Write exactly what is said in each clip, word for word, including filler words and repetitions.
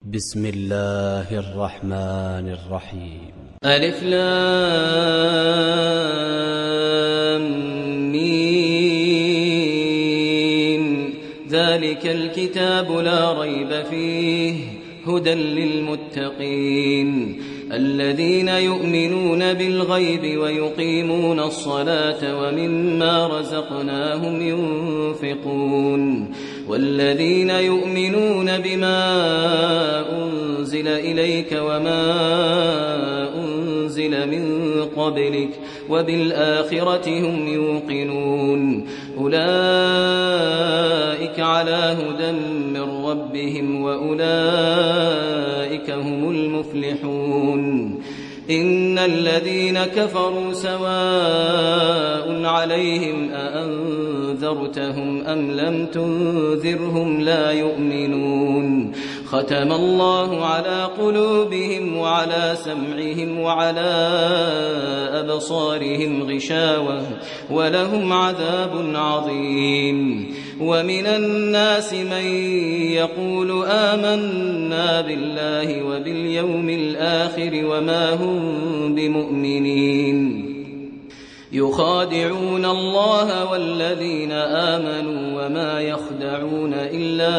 بسم الله الرحمن الرحيم. ألف لام ميم. ذلك الكتاب لا ريب فيه هدى للمتقين الذين يؤمنون بالغيب ويقيمون الصلاة ومما رزقناهم ينفقون والذين يؤمنون بما أنزل إليك وما أنزل من قبلك وبالآخرة هم يوقنون أولئك على هدى من ربهم وأولئك هم المفلحون. إن الذين كفروا سواء عليهم أأنذرتهم أم لم تنذرهم لا يؤمنون. ختم الله على قلوبهم وعلى سمعهم وعلى أبصارهم غشاوة ولهم عذاب عظيم. ومن الناس من يقول آمنا بالله وباليوم الآخر وما هم بمؤمنين يخادعون الله والذين آمنوا وما يخدعون إلا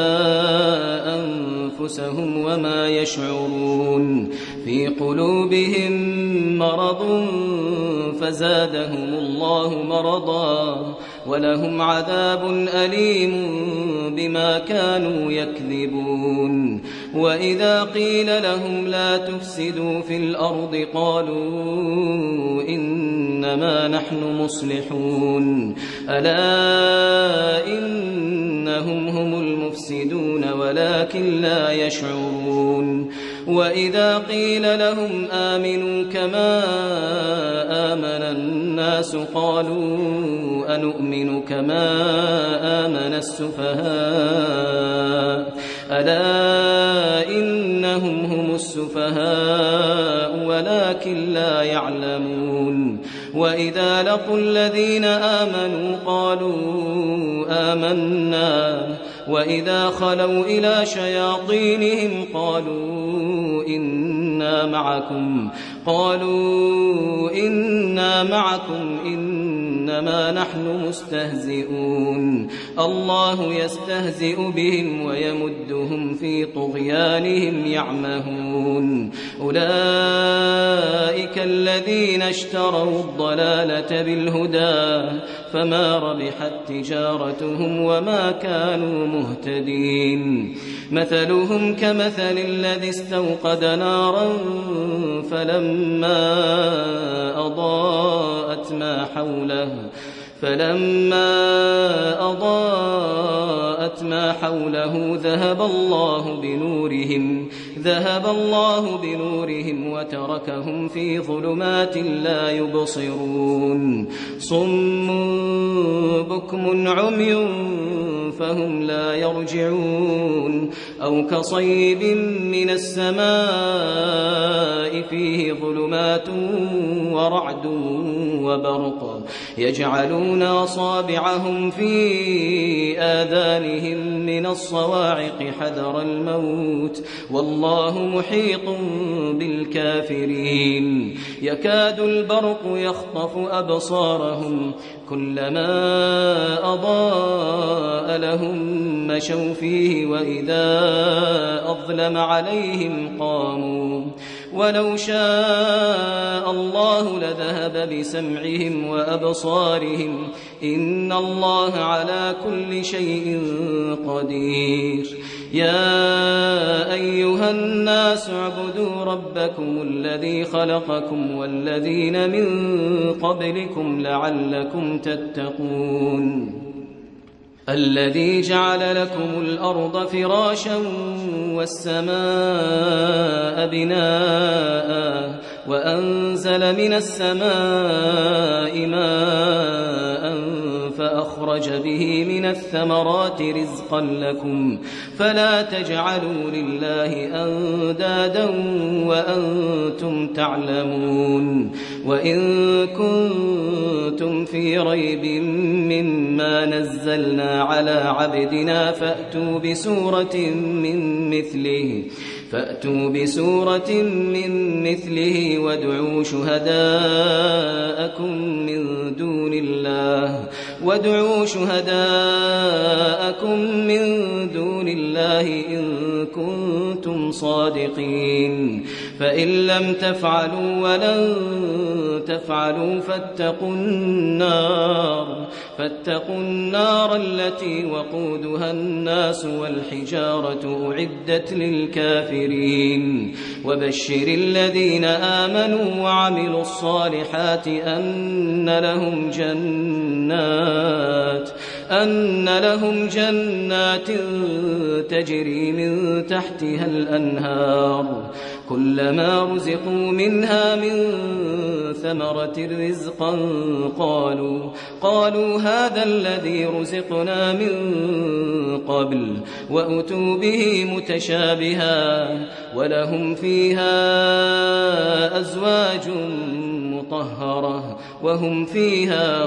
أنفسهم وما يشعرون. في قلوبهم مرض فزادهم الله مرضا ولهم عذاب أليم بما كانوا يكذبون. وإذا قيل لهم لا تفسدوا في الأرض قالوا إنما نحن مصلحون ألا إنهم هم المفسدون ولكن لا يشعرون. وإذا قيل لهم آمنوا كما آمن الناس قالوا أنؤمن كما آمن السفهاء ألا إنهم هم السفهاء ولكن لا يعلمون. وإذا لقوا الذين آمنوا قالوا آمنا وإذا خلوا إلى شياطينهم قالوا إنا معكم قالوا إنا معكم إنما نحن مستهزئون. الله يستهزئ بهم ويمدهم في طغيانهم يعمهون. أولئك الذين اشتروا الضلالة بالهدى فما ربحت تجارتهم وما كانوا مهتدين. مثلهم كمثل الذي استوقد نارا فلما أضاءت ما حوله فلما أضاءت ما حوله ذهب الله بنورهم ذهب الله بنورهم وتركهم في ظلمات لا يبصرون. صم بكم عمي فهم لا يرجعون. أو كصيب من السماء فيه ظلمات ورعد وبرق يجعلون أصابعهم في آذانهم من الصواعق حذر الموت والله محيط بالكافرين. يكاد البرق يخطف أبصارهم كلما أضاء لهم مشوا فيه وإذا أظلم عليهم قاموا ولو شاء الله لذهب بسمعهم وأبصارهم إن الله على كل شيء قدير. يا أيها الناس اعبدوا ربكم الذي خلقكم والذين من قبلكم لعلكم تتقون. الذي جعل لكم الأرض فراشا والسماء بناء وأنزل من السماء ماء فأخرج به من الثمرات رزقا لكم فلا تجعلوا لله أندادا وأنتم تعلمون. وإن كنتم في ريب مما نزلنا على عبدنا فأتوا بسورة من مثله فأتوا بسورة من مثله وادعوا شهداءكم من دون الله وادعوا شهداءكم من دون الله إن كنتم صادقين فإن لم تفعلوا ولن تفعلوا فاتقوا النار فاتقوا النار التي وقودها الناس والحجارة أعدت للكافرين وبشر الذين آمنوا وعملوا الصالحات أن لهم جنات أن لهم جنات تجري من تحتها الأنهار كلما رزقوا منها من ثمرة رزقا قالوا قالوا هذا الذي رزقنا من قبل وأتوا به متشابها ولهم فيها أزواج مطهرة وهم فيها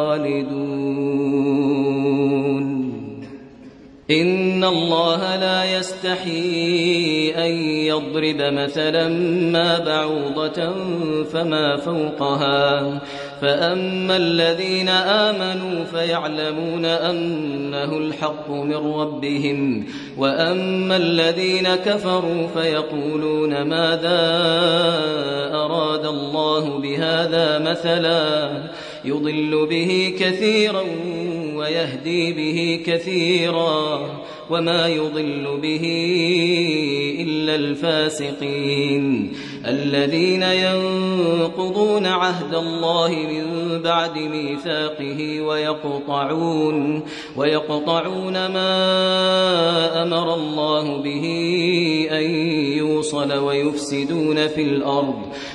خالدون إن الله لا يستحيي أن يضرب مثلا ما بعوضة فما فوقها فأما الذين آمنوا فيعلمون أنه الحق من ربهم وأما الذين كفروا فيقولون ماذا أراد الله بهذا مثلا يضل به كثيرا ويهدي به كثيرا وما يضل به إلا الفاسقين الذين ينقضون عهد الله من بعد ميثاقه ويقطعون ويقطعون ما أمر الله به أن يوصل ويفسدون في الأرض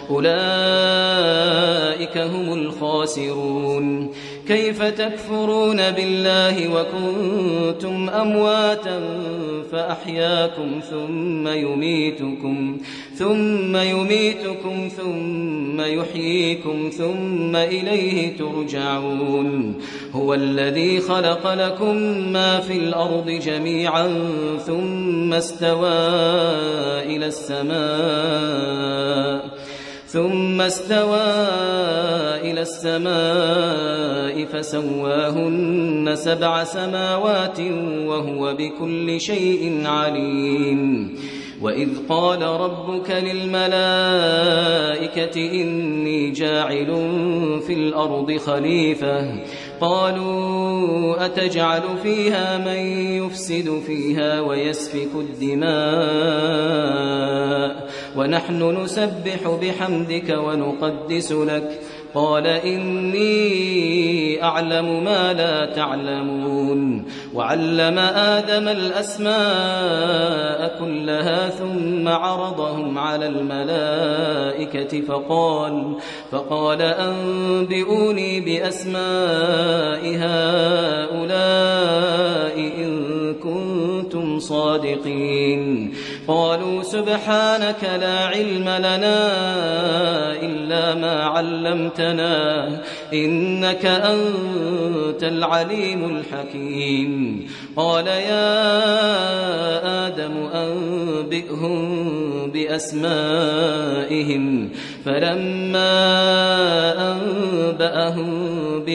أولئك هم الخاسرون كيف تكفرون بالله وكنتم أمواتا فأحياكم ثم يميتكم ثم يميتكم ثم يحييكم ثم إليه ترجعون هو الذي خلق لكم ما في الأرض جميعا ثم استوى إلى السماء ثم استوى إلى السماء فسواهن سبع سماوات وهو بكل شيء عليم وإذ قال ربك للملائكة إني جاعل في الأرض خليفة قالوا أتجعل فيها من يفسد فيها ويسفك الدماء ونحن نسبح بحمدك ونقدس لك قال إني أعلم ما لا تعلمون وعلم آدم الأسماء كلها ثم عرضهم على الملائكة فقال فقال أنبئوني بأسماء هؤلاء إن كنتم صادقين قالوا سبحانك لا علم لنا إلا ما علمتنا إنك أنت العليم الحكيم قال يا آدم أنبئهم بأسمائهم فلما أنبأهم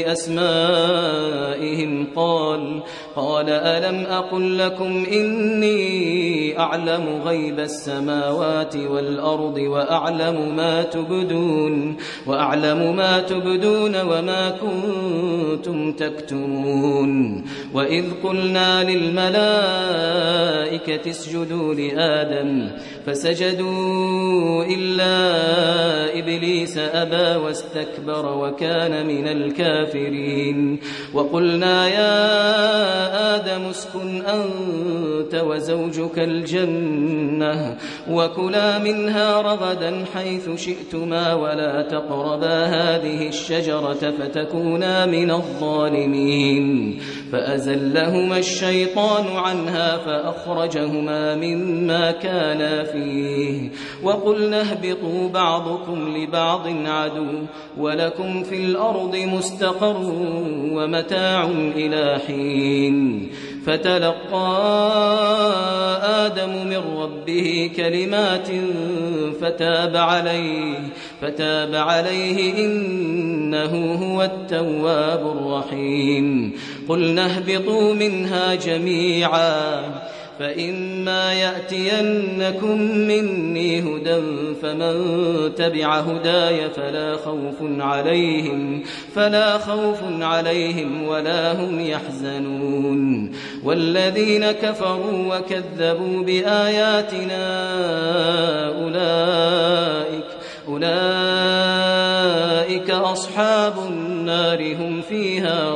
بأسمائهم قال قال ألم أقل لكم إني أعلم غيب السماوات والأرض وأعلم ما تبدون وأعلم ما تبدون وما كنتم تكتمون وإذ قلنا للملائكة اسجدوا لآدم فسجدوا إلا إبليس أبى واستكبر وكان من الكافرين وقلنا يا آدم اسكن أنت وزوجك الجنة وكلا منها رغدا حيث شئتما ولا تقربا هذه الشجرة فتكونا من الظالمين فأزلهما الشيطان عنها فأخرجهما مما كانا فيه وقلنا اهبطوا بعضكم لبعض عدو ولكم في الأرض مستقر ومتاع إلى حين فتلقى آدم من ربه كلمات فتاب عليه فتاب عليه إنه هو التواب الرحيم قلنا اهبطوا منها جميعا فإما يأتينكم مني هدى فمن تبع هداي فلا خوف عليهم فلا خوف عليهم ولا هم يحزنون والذين كفروا وكذبوا بآياتنا أولئك أولئك أصحاب النار هم فيها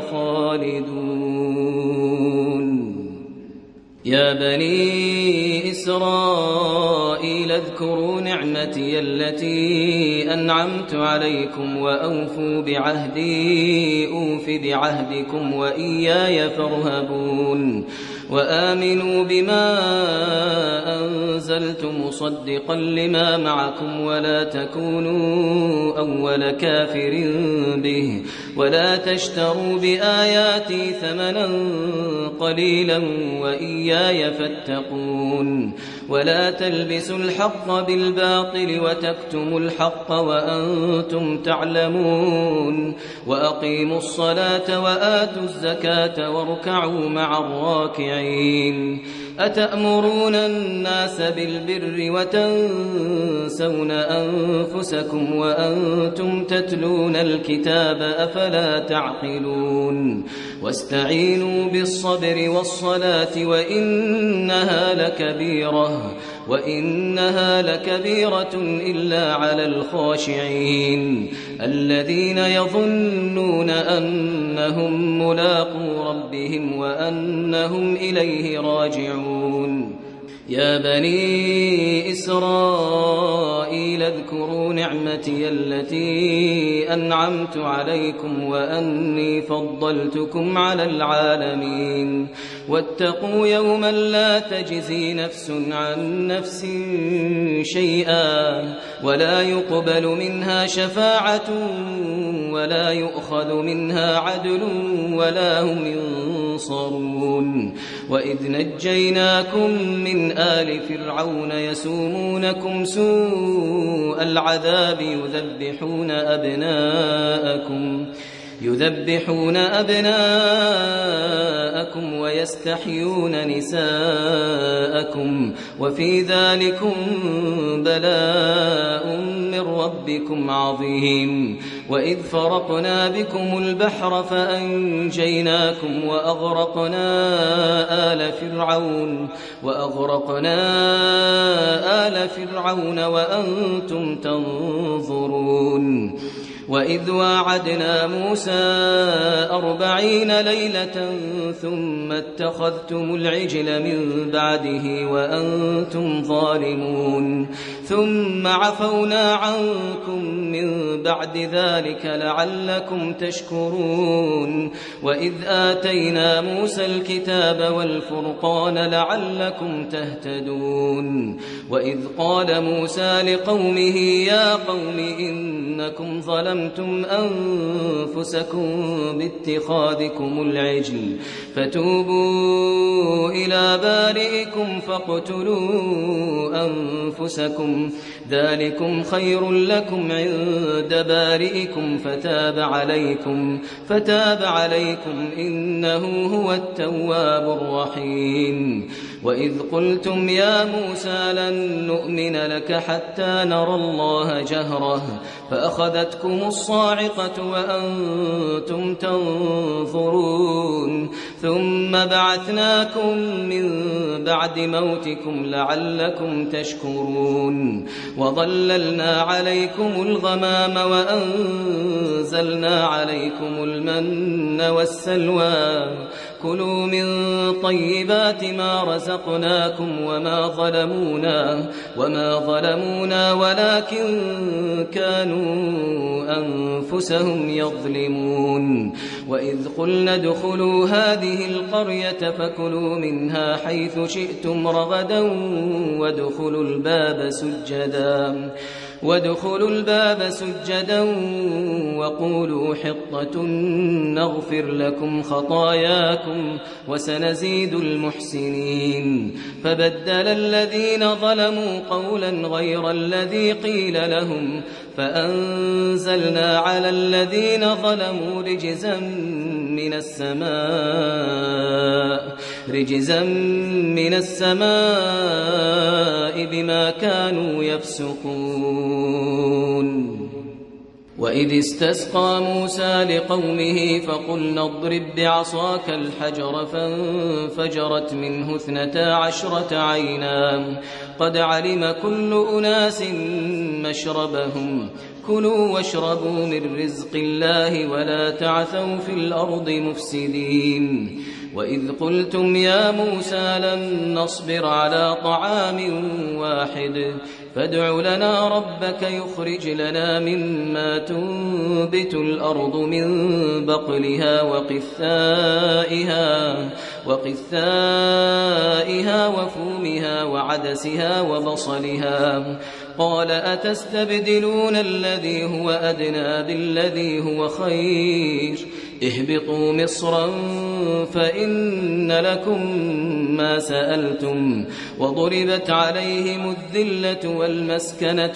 خالدون يا بني إسرائيل اذكروا نعمتي التي أنعمت عليكم وأوفوا بعهدي أوف بعهدكم وإياي فارهبون وآمنوا بما أنزلت مصدقا لما معكم ولا تكونوا أول كافر به ولا تشتروا بآياتي ثمنا قليلا وإياي فاتقون ولا تلبسوا الحق بالباطل وتكتموا الحق وأنتم تعلمون وأقيموا الصلاة وآتوا الزكاة واركعوا مع الراكعين أتأمرون الناس بالبر وتنسون أنفسكم وأنتم تتلون الكتاب أفلا تعقلون واستعينوا بالصبر والصلاة وإنها لكبيرة وإنها لكبيرة إلا على الخاشعين الذين يظنون أنهم ملاقو ربهم وأنهم إليه راجعون يا بني إسرائيل اذكروا نعمتي التي أنعمت عليكم وأني فضلتكم على العالمين واتقوا يوما لا تجزي نفس عن نفس شيئا ولا يقبل منها شفاعة ولا يؤخذ منها عدل ولا هم ينصرون وإذ نجيناكم من آل فرعون يسومونكم سوء العذاب يذبحون أبناءكم يذبحون أبناءكم ويستحيون نساءكم وفي ذلكم بلاء من ربكم عظيم وإذ فرقنا بكم البحر فأنجيناكم وأغرقنا آل فرعون وأغرقنا آل فرعون وأنتم تنظرون وإذ واعدنا موسى أربعين ليلة ثم اتخذتم العجل من بعده وأنتم ظالمون ثم عفونا عنكم من بعد ذلك لعلكم تشكرون وإذ آتينا موسى الكتاب والفرقان لعلكم تهتدون وإذ قال موسى لقومه يا قوم إنكم ظلمتم أنفسكم باتخاذكم العجل فتوبوا إلى بارئكم فاقتلوا أنفسكم ذلكم خير لكم عند بارئكم فتاب عليكم فتاب عليكم إنه هو التواب الرحيم وإذ قلتم يا موسى لن نؤمن لك حتى نرى الله جهرة فأخذتكم الصاعقة وأنتم تنظرون ثم بعثناكم من بعد موتكم لعلكم تشكرون وظللنا عليكم الغمام وأنزلنا عليكم المن والسلوى كلوا من طيبات ما رزقناكم وما ظلمونا وما ظلمونا ولكن كانوا أنفسهم يظلمون وإذ قلنا ادخلوا هذه القرية فكلوا منها حيث شئتم رغدا وادخلوا الباب سجدا وادخلوا الباب سجدا وقولوا حطة نغفر لكم خطاياكم وسنزيد المحسنين. فبدل الذين ظلموا قولا غير الذي قيل لهم فأنزلنا على الذين ظلموا رجزا من السماء رجزا من السماء بما كانوا يفسقون. وإذ استسقى موسى لقومه فقلنا اضرب بعصاك الحجر فانفجرت منه اثنتا عشرة عينا قد علم كل أناس مشربهم كلوا واشربوا من رزق الله ولا تعثوا في الأرض مفسدين. وإذ قلتم يا موسى لن نصبر على طعام واحد فادع لنا ربك يخرج لنا مما تنبت الأرض من بقلها وقثائها وقثائها وفومها وعدسها وبصلها قال أتستبدلون الذي هو أدنى بالذي هو خير اهبطوا مصرا فإن لكم ما سألتم وضربت عليهم الذلة والمسكنة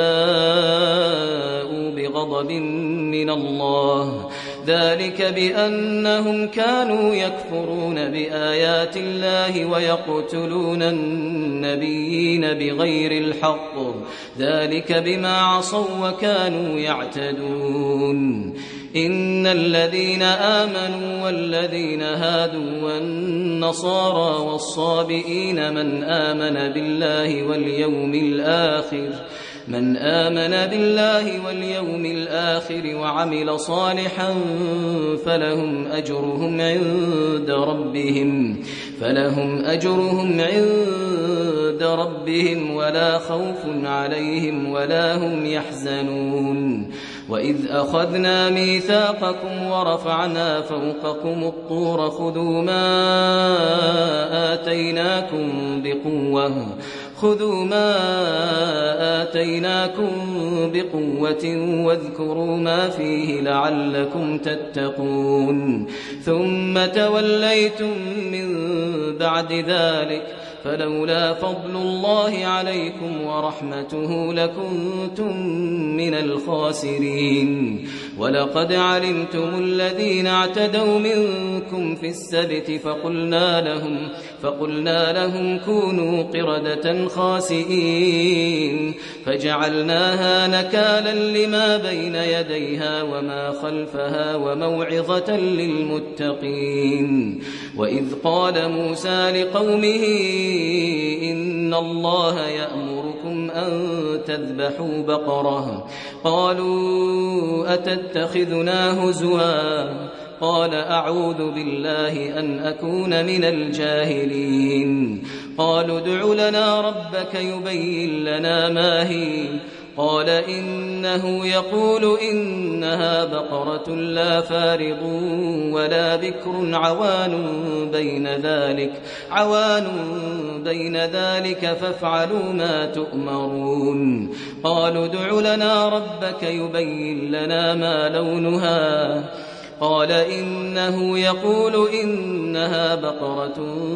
وباءوا بغضب من الله ذلك بأنهم كانوا يكفرون بآيات الله ويقتلون النبيين بغير الحق ذلك بما عصوا وكانوا يعتدون. إن الذين آمنوا والذين هادوا والنصارى والصابئين من آمن بالله واليوم الآخر من آمن بالله واليوم الآخر وعمل صالحا فلهم أجرهم عند ربهم فلهم أجرهم عند ربهم ولا خوف عليهم ولا هم يحزنون. وإذ أخذنا ميثاقكم ورفعنا فوقكم الطور خذوا ما آتيناكم بقوة خذوا ما آتيناكم بقوة واذكروا ما فيه لعلكم تتقون. ثم توليتم من بعد ذلك فلولا فضل الله عليكم ورحمته لكنتم من الخاسرين. ولقد علمتم الذين اعتدوا منكم في السبت فقلنا لهم فقلنا لهم كونوا قردة خاسئين فجعلناها نكالا لما بين يديها وما خلفها وموعظة للمتقين. وإذ قال موسى لقومه إن الله يأمركم أن تذبحوا بقرة قالوا أتتخذنا هزوا قال أعوذ بالله أن أكون من الجاهلين. قالوا ادع لنا ربك يبين لنا ما هي قال إنه يقول إنها بقرة لا فارض ولا بكر عوان بين ذلك عوان بين ذلك فافعلوا ما تؤمرون. قالوا ادع لنا ربك يبين لنا ما لونها قال إنه يقول إنها بقرة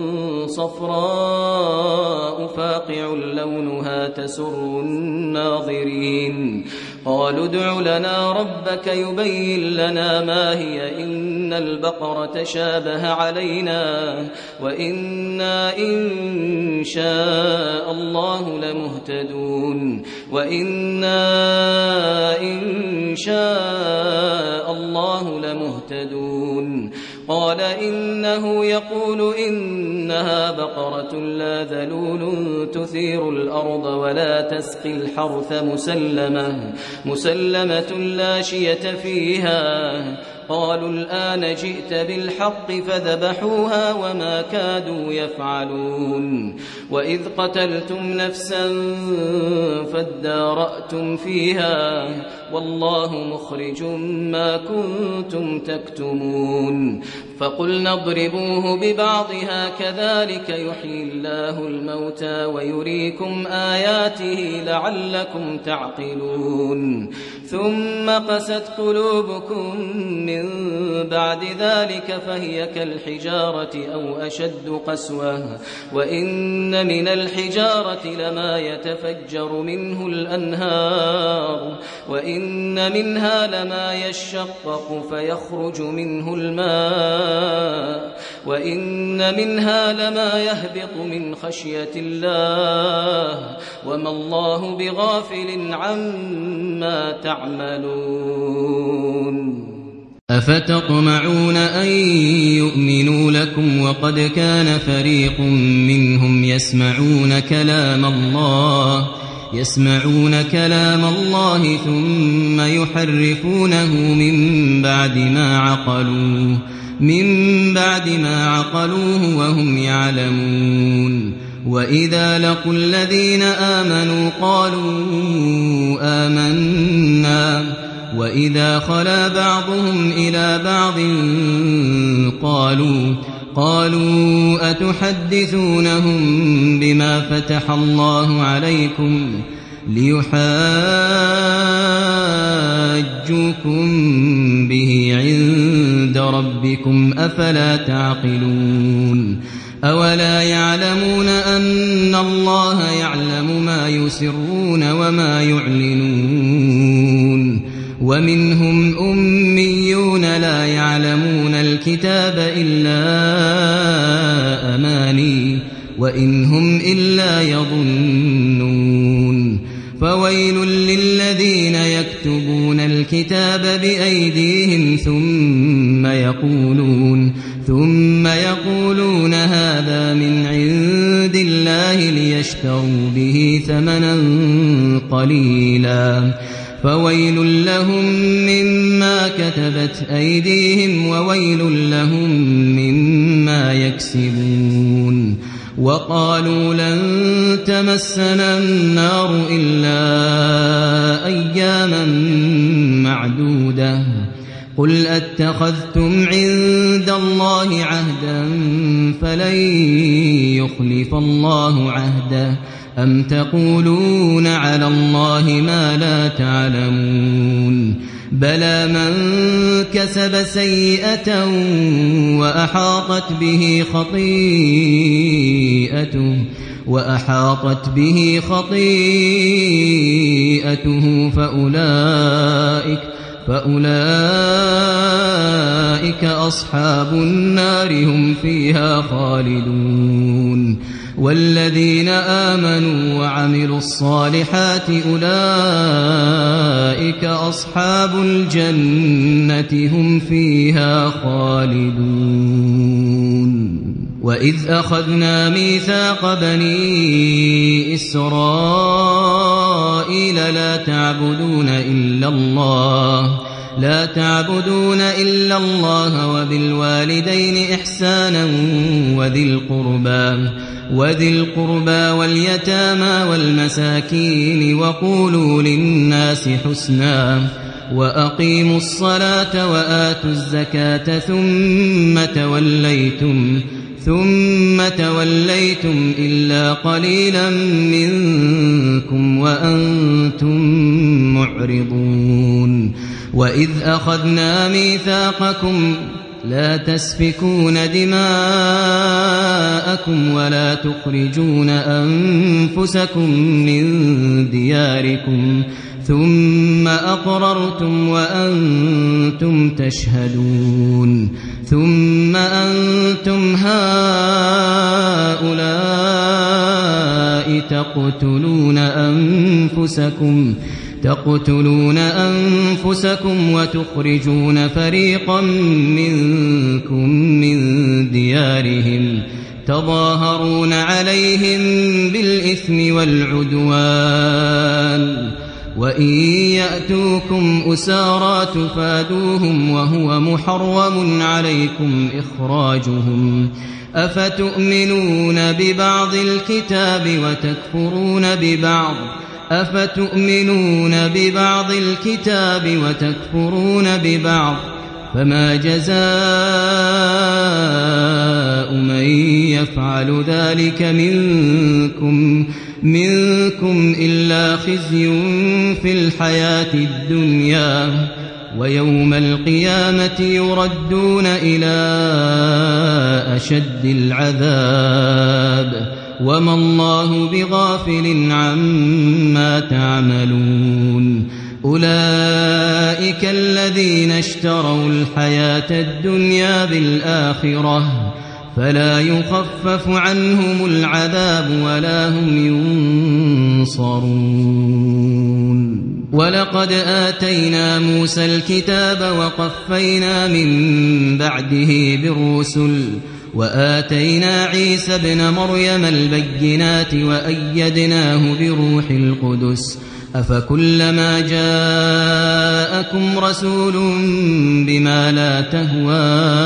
صفراء فاقع لونها تسر الناظرين. قالوا ادع لنا ربك يبين لنا ما هي إن البقرة شابه علينا وإنا إن شاء الله لمهتدون وإنا إن شاء الله لمهتدون. قال إنه يقول إنها بقرة لا ذلول تثير الأرض ولا تسقي الحرث مسلمة مسلمة لا شية فيها قالوا الآن جئت بالحق فذبحوها وما كادوا يفعلون وإذ قتلتم نفسا فادارأتم فيها والله مخرج ما كنتم تكتمون فقلنا اضربوه ببعضها كذلك يحيي الله الموتى ويريكم آياته لعلكم تعقلون ثم قست قلوبكم من بعد ذلك فهي كالحجارة أو أشد قسوة وإن من الحجارة لما يتفجر منه الأنهار وإن منها لما يشقق فيخرج منه الماء وإن منها لما يهبط من خشية الله وما الله بغافل عما تعملون أفتطمعون أن يؤمنوا لكم وقد كان فريق منهم يسمعون كلام الله يسمعون كلام الله ثم يحرفونه من بعد ما عقلوه من بعد ما عقلوه وهم يعلمون وإذا لقوا الذين آمنوا قالوا آمنا وإذا خلا بعضهم إلى بعض قالوا قالوا أتحدثونهم بما فتح الله عليكم ليحاجوكم به عند ربكم أفلا تعقلون أولا يعلمون أن الله يعلم ما يسرون وما يعلنون ومنهم أميون لا يعلمون الكتاب إلا أماني وإن هم إلا يظنون فويل للذين يكتبون الكتاب بأيديهم ثم يقولون ثم يقولون هذا من عند الله ليشتروا به ثمنا قليلا فويل لهم مما كتبت أيديهم وويل لهم مما يكسبون وقالوا لن تمسنا النار إلا أياما معدودة قل أتخذتم عند الله عهدا فلن يخلف الله عهده أم تقولون على الله ما لا تعلمون بلى من كسب سيئة وأحاطت به خطيئته وأحاطت به خطيئته فأولئك فأولئك أصحاب النار هم فيها خالدون والذين آمنوا وعملوا الصالحات أولئك أصحاب الجنة هم فيها خالدون وإذ أخذنا ميثاق بني إسرائيل لا تعبدون إلا الله لا تعبدون إلا الله وبالوالدين إحسانا وذي القربى وذي القربى واليتامى والمساكين وقولوا للناس حسنا وأقيموا الصلاة وآتوا الزكاة ثم توليتم ثم توليتم إلا قليلا منكم وأنتم معرضون وإذ أخذنا ميثاقكم لا تسفكون دماءكم ولا تخرجون أنفسكم من دياركم ثم أقررتم وأنتم تشهدون ثم أنتم هؤلاء تقتلون أنفسكم تقتلون أنفسكم وتخرجون فريقا منكم من ديارهم تظاهرون عليهم بالإثم والعدوان وإن يأتوكم أسارى تفادوهم وهو محرم عليكم إخراجهم أفتؤمنون ببعض الكتاب وتكفرون ببعض أفتؤمنون ببعض الكتاب وتكفرون ببعض فما جزاء من يفعل ذلك منكم منكم إلا خزي في الحياة الدنيا ويوم القيامة يردون إلى أشد العذاب وما الله بغافل عما تعملون أولئك الذين اشتروا الحياة الدنيا بالآخرة فلا يخفف عنهم العذاب ولا هم ينصرون ولقد آتينا موسى الكتاب وقفينا من بعده بالرسل وآتينا عيسى ابن مريم البينات وأيدناه بروح القدس أفكلما جاءكم رسول بما لا تهوى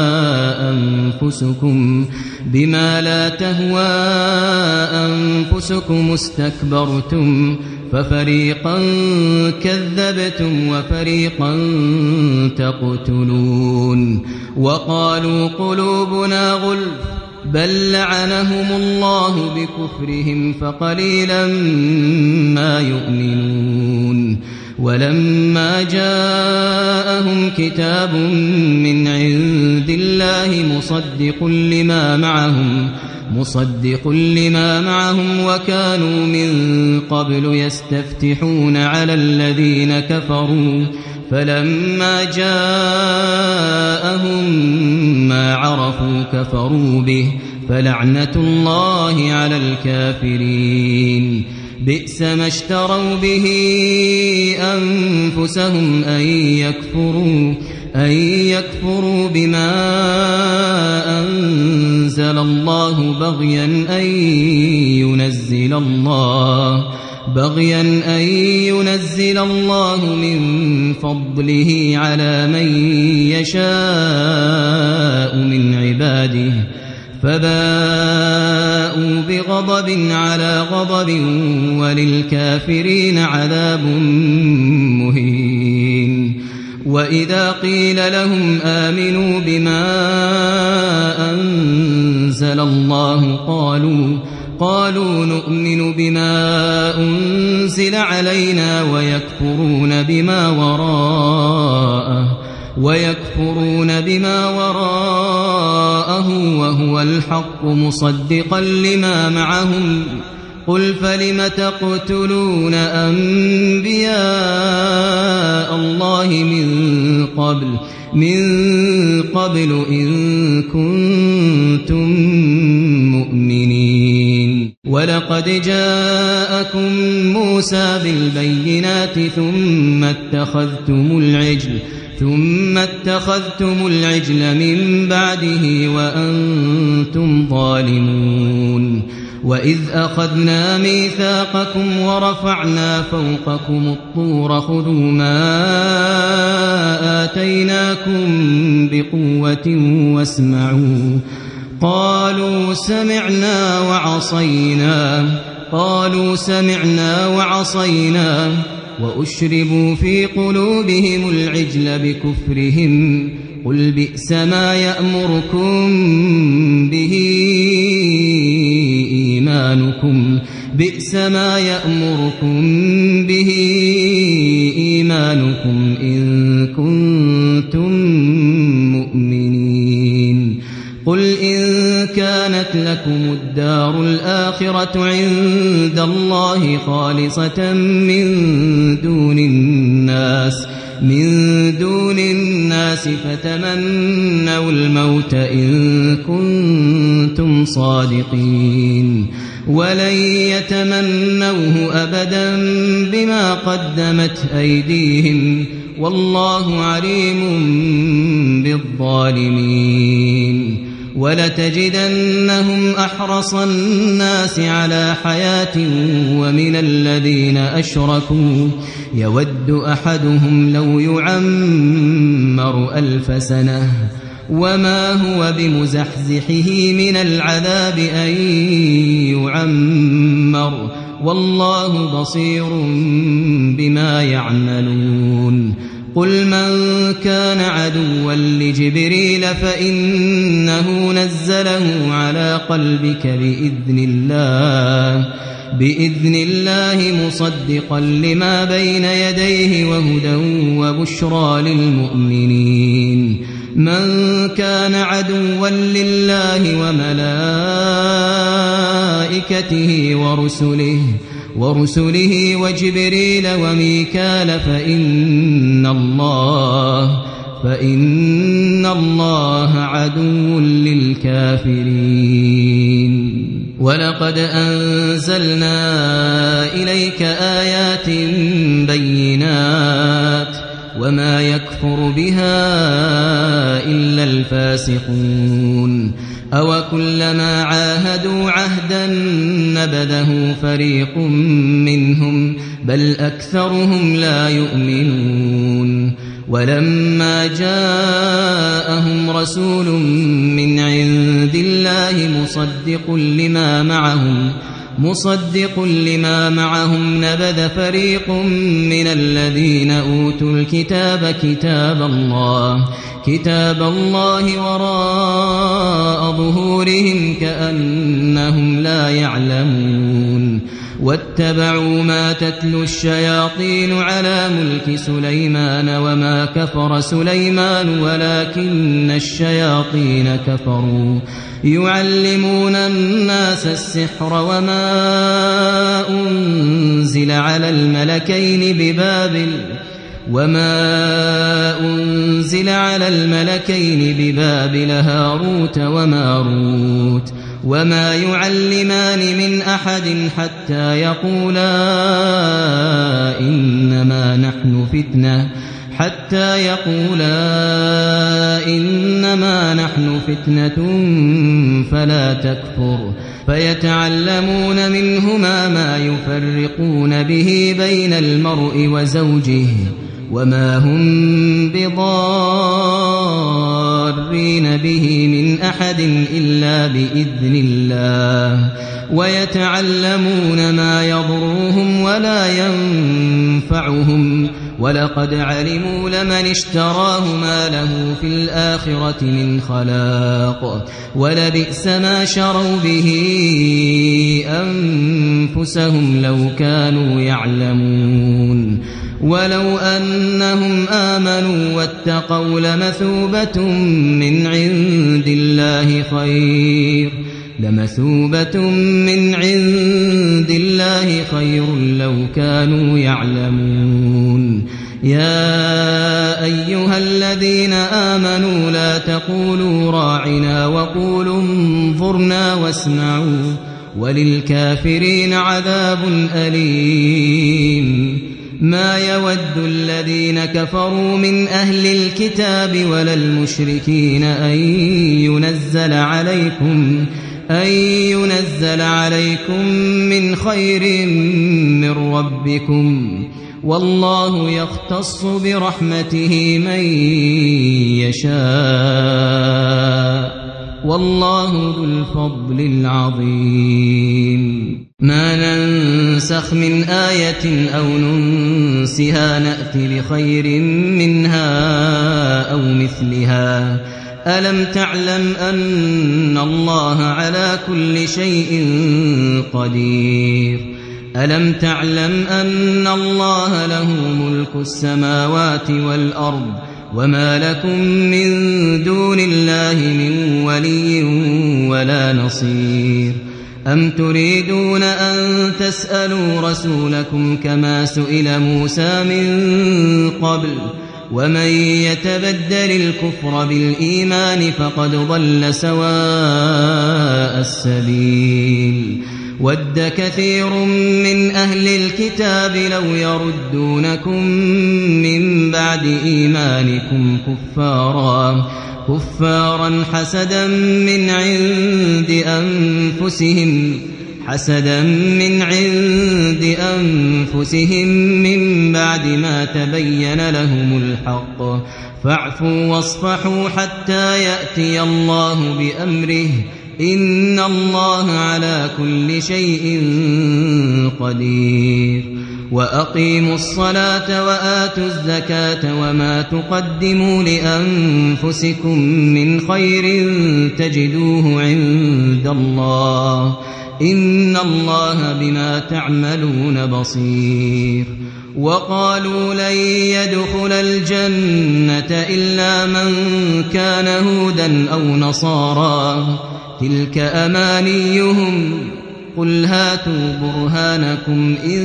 أنفسكم بما لا تهوى أنفسكم استكبرتم ففريقا كذبتم وفريقا تقتلون وقالوا قلوبنا غلف بل لعنهم الله بكفرهم فقليلا ما يؤمنون ولما جاءهم كتاب من عند الله مصدق لما معهم مصدق لما معهم وكانوا من قبل يستفتحون على الذين كفروا فلما جاءهم ما عرفوا كفروا به فلعنة الله على الكافرين بئس ما اشتروا به أنفسهم أن يكفروا أن يكفروا بما أنزل الله بغيا أن ينزل الله بغيا أن ينزل الله من فضله على من يشاء من عباده فباءوا بغضب على غضب وللكافرين عذاب مهين وإذا قيل لهم آمنوا بما أنزل الله قالوا قالوا نؤمن بما أنزل علينا ويكفرون بما وراءه ويكفرون بما وراءه وهو الحق مصدقا لما معهم قل فلم تقتلون أنبياء الله من قبل من قبل إن كنتم مؤمنين ولقد جاءكم موسى بالبينات ثم اتخذتم العجل ثم اتخذتم العجل من بعده وأنتم ظالمون وإذ أخذنا ميثاقكم ورفعنا فوقكم الطور خذوا ما آتيناكم بقوة واسمعوا قالوا سمعنا وعصينا قالوا سمعنا وعصينا وأشربوا في قلوبهم العجل بكفرهم قل بئس ما يأمركم به إيمانكم بئس ما يأمركم به إيمانكم إن كنتم مؤمنين قل إن كانت لكم الدار الآخرة عند الله خالصة من دون الناس من دون الناس فتمنوا الموت إن كنتم صادقين ولن يتمنوه أبدا بما قدمت أيديهم والله عليم بالظالمين ولتجدنهم أحرص الناس على حياة ومن الذين أشركوا يود أحدهم لو يعمر ألف سنة وما هو بمزحزحه من العذاب أن يعمر والله بصير بما يعملون قل من كان عدوا لجبريل فإنه نزله على قلبك بإذن الله بإذن الله مصدقا لما بين يديه وهدى وبشرى للمؤمنين من كان عدوا لله وملائكته ورسله ورسله وجبريل وميكال فإن الله فإن الله عدو للكافرين ولقد أنزلنا إليك آيات بينات وما يكفر بها إلا الفاسقون أو كلما عاهدوا عهدا نبذه فريق منهم بل أكثرهم لا يؤمنون ولما جاءهم رسول من عند الله مصدق لما معهم مصدق لما معهم نبذ فريق من الذين أوتوا الكتاب كتاب الله كتاب الله وراء ظهورهم كأنهم لا يعلمون واتبعوا ما تتلو الشياطين على ملك سليمان وما كفر سليمان ولكن الشياطين كفروا يعلمون الناس السحر وما أنزل على الملكين ببابل وما أنزل على الملكين ببابل هاروت وماروت وما يعلمان من أحد حتى يقولا إنما نحن فتنة حتى يقولا إنما نحن فتنة فلا تكفر فيتعلمون منهما ما يفرقون به بين المرء وزوجه وما هم بضارين به من أحد إلا بإذن الله ويتعلمون ما يضرهم ولا ينفعهم ولقد علموا لمن اشتراه ما له في الآخرة من خلاق ولبئس ما شروا به أنفسهم لو كانوا يعلمون ولو أنهم آمنوا واتقوا لمثوبة من عند الله خير لمثوبة من عند الله خير لو كانوا يعلمون يا أيها الذين آمنوا لا تقولوا راعنا وقولوا انظرنا واسمعوا وللكافرين عذاب أليم ما يود الذين كفروا من أهل الكتاب ولا المشركين أن ينزل عليكم أن ينزل عليكم من خير من ربكم والله يختص برحمته من يشاء والله ذو الفضل العظيم ما ننسخ من آية أو ننسها نأتي بخير منها أو مثلها ألم تعلم أن الله على كل شيء قدير ألم تعلم أن الله له ملك السماوات والأرض وما لكم من دون الله من ولي ولا نصير أم تريدون أن تسألوا رسولكم كما سئل موسى من قبل ومن يتبدل الكفر بالإيمان فقد ضل سواء السبيل ود كثير من أهل الكتاب لو يردونكم من بعد إيمانكم كفارا كفارا حسدا من عند أنفسهم حسدا من عند أنفسهم من بعد ما تبين لهم الحق فاعفوا واصفحوا حتى يأتي الله بأمره إن الله على كل شيء قدير وأقيموا الصلاة وآتوا الزكاة وما تقدموا لأنفسكم من خير تجدوه عند الله إن الله بما تعملون بصير وقالوا لن يدخل الجنة إلا من كان هودا أو نصارى تلك أمانيهم قل هاتوا برهانكم إن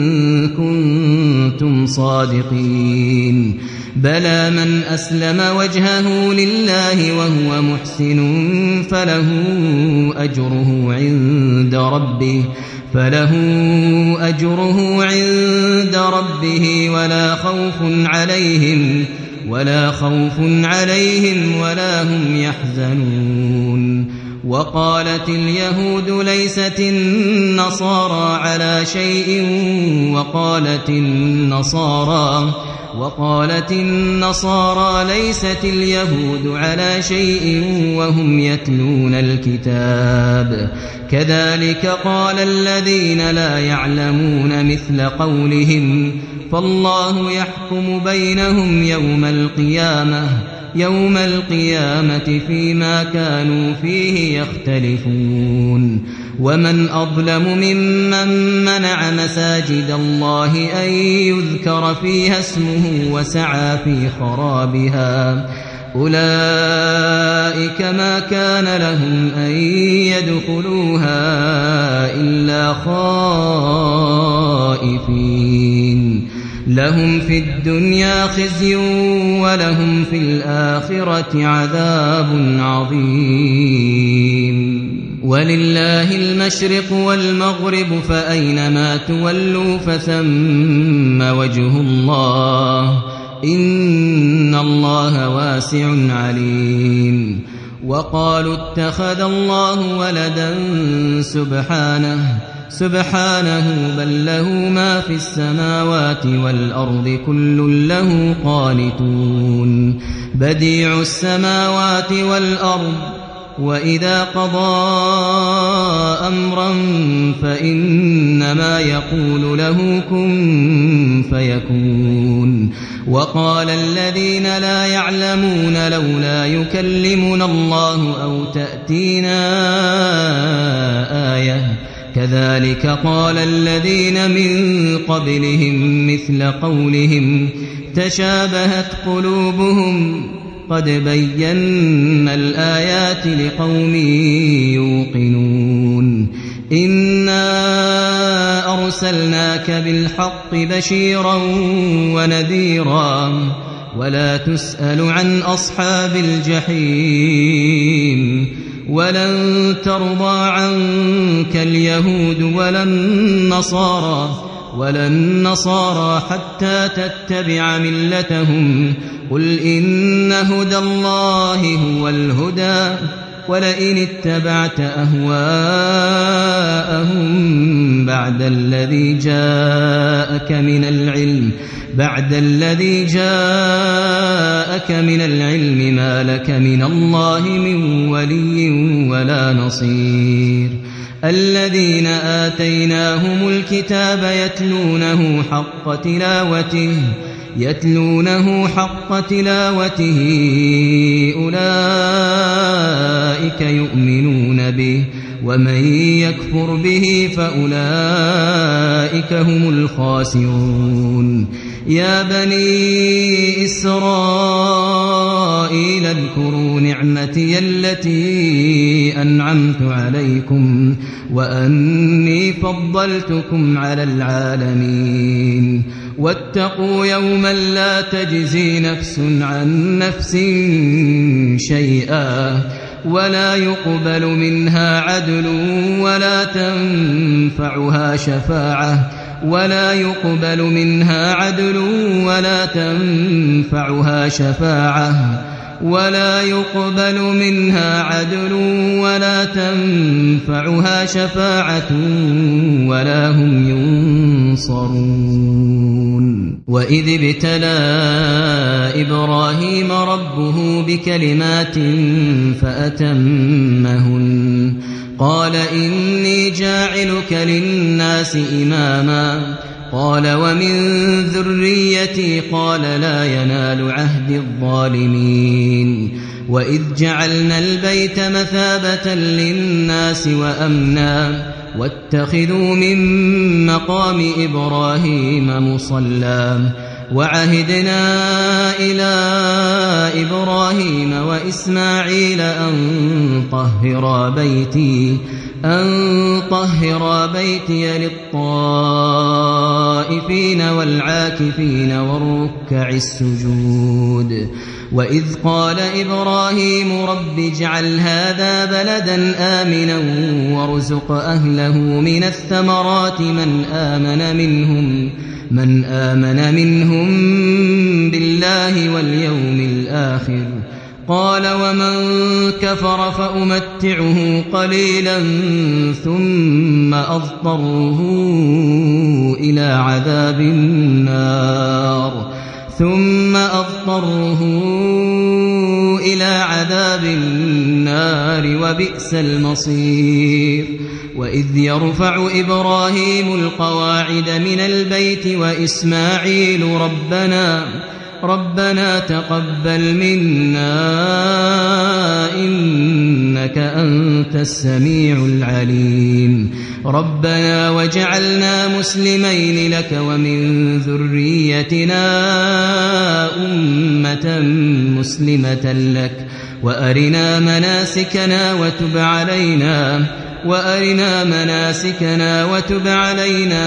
كنتم صادقين بلى من أسلم وجهه لله وهو محسن فله أجره عند ربه فله أجره عند ربه ولا خوف عليهم ولا خوف عليهم ولا هم يحزنون وقالت اليهود ليست النصارى على شيء وقالت النصارى وقالت النصارى ليست اليهود على شيء وهم يتلون الكتاب كذلك قال الذين لا يعلمون مثل قولهم فالله يحكم بينهم يوم القيامة يوم القيامة فيما كانوا فيه يختلفون ومن أظلم ممن منع مساجد الله أن يذكر فيها اسمه وسعى في خرابها أولئك ما كان لهم أن يدخلوها إلا خائفين لهم في الدنيا خزي ولهم في الآخرة عذاب عظيم ولله المشرق والمغرب فأينما تولوا فثم وجه الله إن الله واسع عليم وقالوا اتخذ الله ولدا سبحانه سبحانه بل له ما في السماوات والأرض كل له قانتون بديع السماوات والأرض وإذا قضى أمرا فإنما يقول له كن فيكون وقال الذين لا يعلمون لولا يكلمنا الله أو تأتينا آية كذلك قال الذين من قبلهم مثل قولهم تشابهت قلوبهم قد بينا الآيات لقوم يوقنون إنا أرسلناك بالحق بشيرا ونذيرا ولا تسأل عن أصحاب الجحيم ولن ترضى عنك اليهود ولا النصارى ولا النصارى حتى تتبع ملتهم قل إن هدى الله هو الهدى ولئن اتبعت أهواءهم بعد الذي جاءك من العلم بعد الذي جاءك من العلم ما لك من الله من ولي ولا نصير الذين آتيناهم الكتاب يتلونه حق تلاوته يتلونه حق تلاوته أولئك يؤمنون به ومن يكفر به فأولئك هم الخاسرون يا بني إسرائيل اذكروا نعمتي التي أنعمت عليكم وأني فضلتكم على العالمين واتقوا يوما لا تجزي نفس عن نفس شيئا ولا يقبل منها عدل ولا تنفعها شفاعة ولا يقبل منها عدل ولا تنفعها شفاعة ولا يقبل منها عدل ولا تنفعها شفاعة ولا هم ينصرون وإذ ابتلى إبراهيم ربه بكلمات فأتمهن قال إني جاعلك للناس إماما قال ومن ذريتي قال لا ينال عهد الظالمين وإذ جعلنا البيت مثابة للناس وأمنا واتخذوا من مقام إبراهيم مصلى وعهدنا إلى إبراهيم وإسماعيل أن طهرا بيتي أن طهرا بيتي للطائفين والعاكفين والركع السجود وإذ قال إبراهيم رب اجعل هذا بلدا آمنا وارزق أهله من الثمرات من آمن منهم من آمن منهم بالله واليوم الآخر قال ومن كفر فأمتعه قليلا ثم أضطره إلى عذاب النار ثم أضطره إلى عذاب النار وبئس المصير وإذ يرفع إبراهيم القواعد من البيت وإسماعيل ربنا ربنا تقبل منا إنك أنت السميع العليم ربنا وجعلنا مسلمين لك ومن ذريتنا أمة مسلمة لك وأرنا مناسكنا وتب علينا وأرنا مناسكنا وتب علينا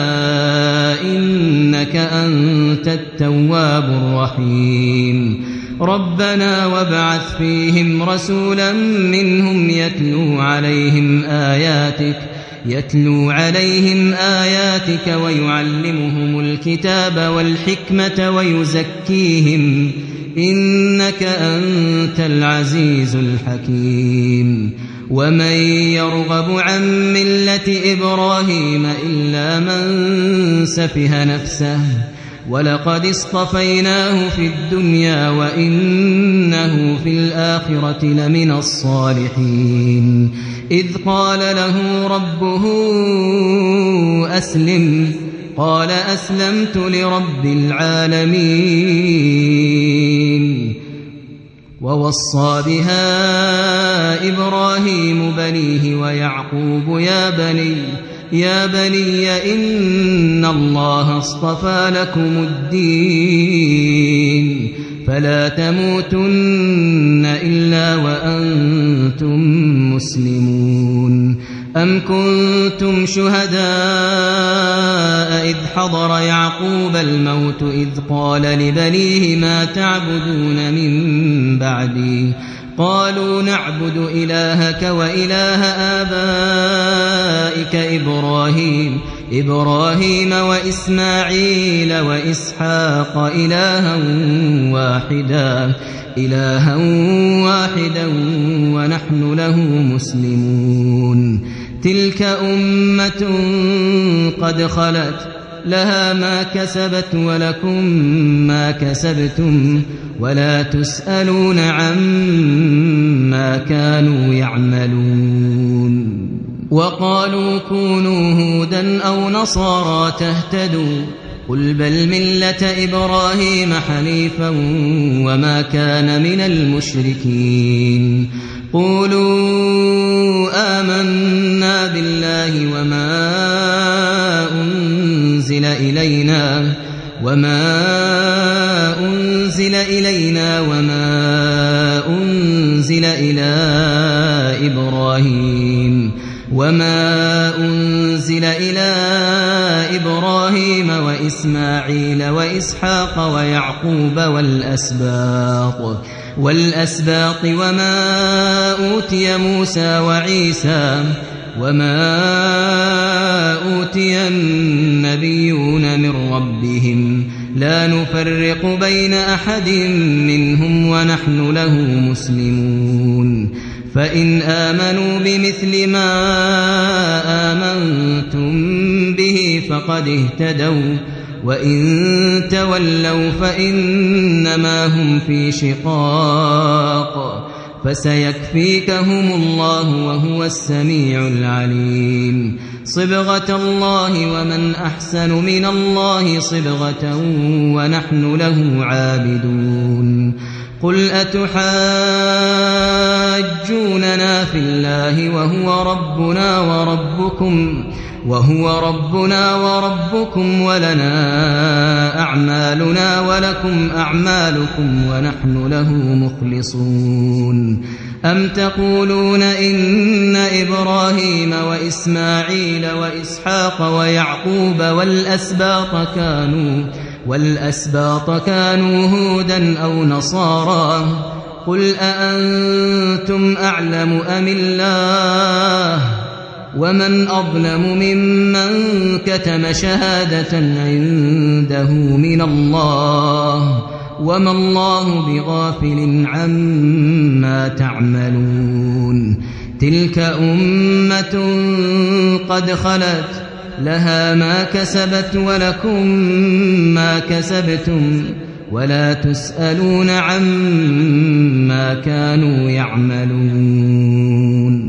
إنك أنت التواب الرحيم ربنا وابعث فيهم رسولا منهم يتلو عليهم آياتك يتلو عليهم آياتك ويعلمهم الكتاب والحكمة ويزكيهم إنك أنت العزيز الحكيم ومن يرغب عن ملة إبراهيم إلا من سفه نفسه ولقد اصطفيناه في الدنيا وإنه في الآخرة لمن الصالحين إذ قال له ربه أسلم قال أسلمت لرب العالمين ووصى بها إبراهيم بنيه ويعقوب يا بني يا بني إن الله اصطفى لكم الدين فلا تموتن إلا وأنتم مسلمون أم كنتم شهداء إذ حضر يعقوب الموت إذ قال لبنيه ما تعبدون من بعدي قالوا نعبد إلهك وإله آبائك إبراهيم إبراهيم وإسماعيل وإسحاق إلها واحدا إلها واحدا ونحن له مسلمون تلك أمة قد خلت لها ما كسبت ولكم ما كسبتم ولا تسألون عما كانوا يعملون وقالوا كونوا هودا أو نصارى تهتدوا قل بل ملة إبراهيم حنيفا وما كان من المشركين قولوا آمنا بالله وما أنزل إلينا وما أنزل إلينا وما أنزل إلى إبراهيم وما أنزل إلى إبراهيم وإسماعيل وإسحاق ويعقوب والأسباط والأسباط وما أوتي موسى وعيسى وما أوتي النبيون من ربهم لا نفرق بين أحد منهم ونحن له مسلمون فإن آمنوا بمثل ما آمنتم به فقد اهتدوا وإن تولوا فإنما هم في شقاق فسيكفيكهم الله وهو السميع العليم صبغة الله ومن أحسن من الله صبغة ونحن له عابدون قل أتحاجوننا في الله وهو ربنا وربكم وهو ربنا وربكم ولنا أعمالنا ولكم أعمالكم ونحن له مخلصون أم تقولون إن إبراهيم وإسماعيل وإسحاق ويعقوب والأسباط كانوا والأسباط كانوا هودا أو نصارى قل أأنتم أعلم أم الله ومن أظلم ممن كتم شهادة عنده من الله وما الله بغافل عما تعملون تلك أمة قد خلت لها ما كسبت ولكم ما كسبتم ولا تسألون عما كانوا يعملون